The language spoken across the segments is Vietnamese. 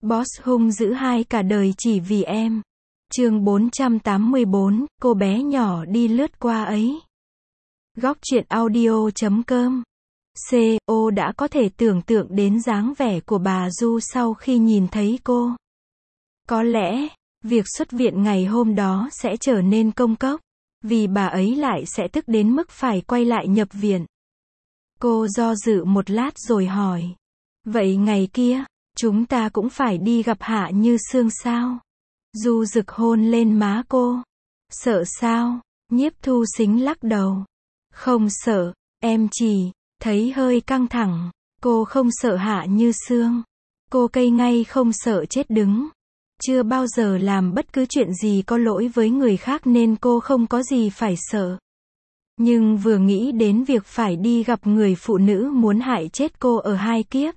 Boss hung dữ hai cả đời chỉ vì em. Chương 484, cô bé nhỏ đi lướt qua ấy. Góc truyện audio.com. Co đã có thể tưởng tượng đến dáng vẻ của bà Du sau khi nhìn thấy cô. Có lẽ, việc xuất viện ngày hôm đó sẽ trở nên công cốc, vì bà ấy lại sẽ tức đến mức phải quay lại nhập viện. Cô do dự một lát rồi hỏi. Vậy ngày kia, chúng ta cũng phải đi gặp Hạ Như Sương sao? Du rực hôn lên má cô. Sợ sao? Nhiếp Thu Sính lắc đầu. Không sợ, em chỉ thấy hơi căng thẳng. Cô không sợ Hạ Như Sương. Cô cây ngay không sợ chết đứng. Chưa bao giờ làm bất cứ chuyện gì có lỗi với người khác nên cô không có gì phải sợ. Nhưng vừa nghĩ đến việc phải đi gặp người phụ nữ muốn hại chết cô ở hai kiếp,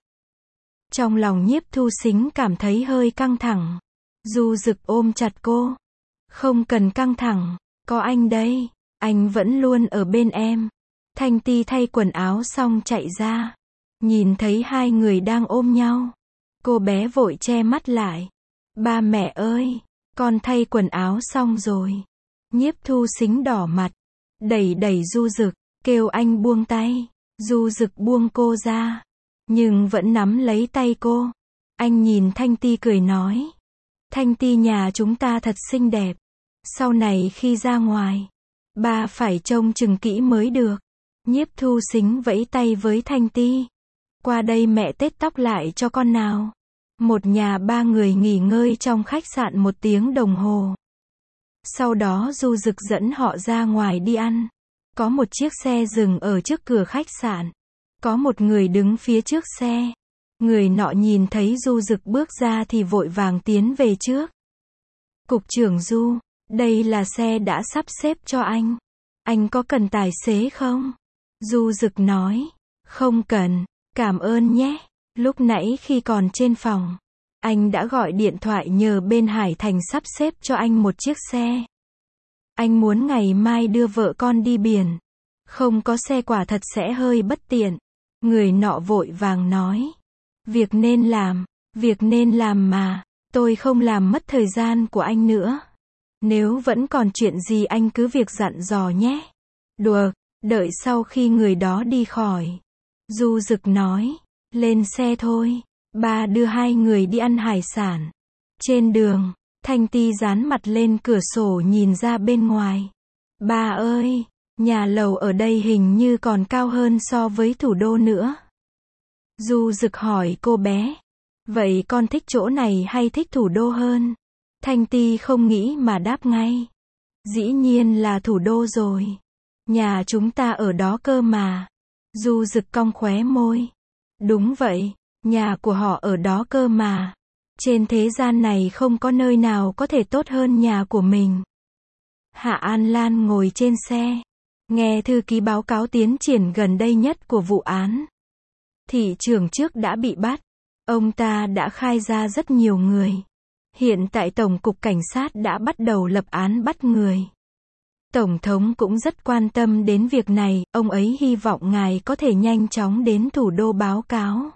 trong lòng Nhiếp Thu Sính cảm thấy hơi căng thẳng. Du rực ôm chặt cô. Không cần căng thẳng, có anh đây, anh vẫn luôn ở bên em. Thanh Ti thay quần áo xong chạy ra. Nhìn thấy hai người đang ôm nhau. Cô bé vội che mắt lại. Ba mẹ ơi, con thay quần áo xong rồi. Nhiếp Thu Sính đỏ mặt. Đẩy đẩy Du rực, kêu anh buông tay. Du rực buông cô ra. Nhưng vẫn nắm lấy tay cô. Anh nhìn Thanh Ti cười nói. Thanh Ti nhà chúng ta thật xinh đẹp. Sau này khi ra ngoài, ba phải trông chừng kỹ mới được. Nhiếp Thu Sính vẫy tay với Thanh Ti. Qua đây mẹ tết tóc lại cho con nào. Một nhà ba người nghỉ ngơi trong khách sạn 1 tiếng đồng hồ. Sau đó Du rực dẫn họ ra ngoài đi ăn. Có một chiếc xe dừng ở trước cửa khách sạn. Có một người đứng phía trước xe. Người nọ nhìn thấy Du rực bước ra thì vội vàng tiến về trước. Cục trưởng Du, đây là xe đã sắp xếp cho anh. Anh có cần tài xế không? Du rực nói. Không cần, cảm ơn nhé. Lúc nãy khi còn trên phòng, anh đã gọi điện thoại nhờ bên Hải Thành sắp xếp cho anh một chiếc xe. Anh muốn ngày mai đưa vợ con đi biển. Không có xe quả thật sẽ hơi bất tiện. Người nọ vội vàng nói. Việc nên làm mà. Tôi không làm mất thời gian của anh nữa. Nếu vẫn còn chuyện gì anh cứ việc dặn dò nhé. Được, đợi sau khi người đó đi khỏi. Du rực nói. Lên xe thôi. Ba đưa hai người đi ăn hải sản. Trên đường, Thanh Ti dán mặt lên cửa sổ nhìn ra bên ngoài. Ba ơi, nhà lầu ở đây hình như còn cao hơn so với thủ đô nữa. Du rực hỏi cô bé. Vậy con thích chỗ này hay thích thủ đô hơn? Thanh Ti không nghĩ mà đáp ngay. Dĩ nhiên là thủ đô rồi. Nhà chúng ta ở đó cơ mà. Du rực cong khóe môi. Đúng vậy, nhà của họ ở đó cơ mà. Trên thế gian này không có nơi nào có thể tốt hơn nhà của mình. Hạ An Lan ngồi trên xe. Nghe thư ký báo cáo tiến triển gần đây nhất của vụ án. Thị trưởng trước đã bị bắt. Ông ta đã khai ra rất nhiều người. Hiện tại Tổng cục Cảnh sát đã bắt đầu lập án bắt người. Tổng thống cũng rất quan tâm đến việc này, ông ấy hy vọng ngài có thể nhanh chóng đến thủ đô báo cáo.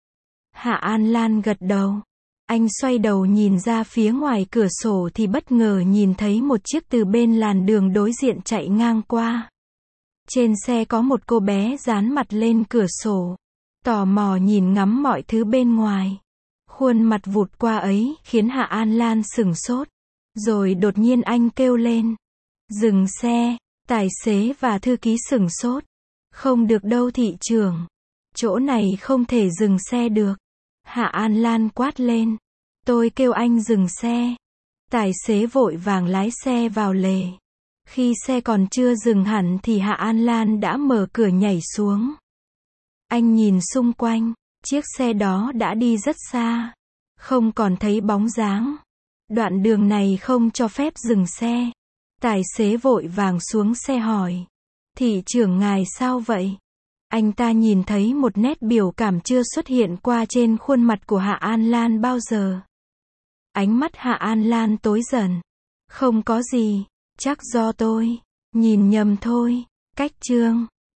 Hạ An Lan gật đầu. Anh xoay đầu nhìn ra phía ngoài cửa sổ thì bất ngờ nhìn thấy một chiếc từ bên làn đường đối diện chạy ngang qua. Trên xe có một cô bé dán mặt lên cửa sổ. Tò mò nhìn ngắm mọi thứ bên ngoài. Khuôn mặt vụt qua ấy khiến Hạ An Lan sửng sốt. Rồi đột nhiên anh kêu lên. Dừng xe. Tài xế và thư ký sửng sốt. Không được đâu thị trưởng. Chỗ này không thể dừng xe được. Hạ An Lan quát lên. Tôi kêu anh dừng xe. Tài xế vội vàng lái xe vào lề. Khi xe còn chưa dừng hẳn thì Hạ An Lan đã mở cửa nhảy xuống. Anh nhìn xung quanh. Chiếc xe đó đã đi rất xa. Không còn thấy bóng dáng. Đoạn đường này không cho phép dừng xe. Tài xế vội vàng xuống xe hỏi. Thị trưởng ngài sao vậy? Anh ta nhìn thấy một nét biểu cảm chưa xuất hiện qua trên khuôn mặt của Hạ An Lan bao giờ. Ánh mắt Hạ An Lan tối dần. Không có gì, chắc do tôi nhìn nhầm thôi. Cách chương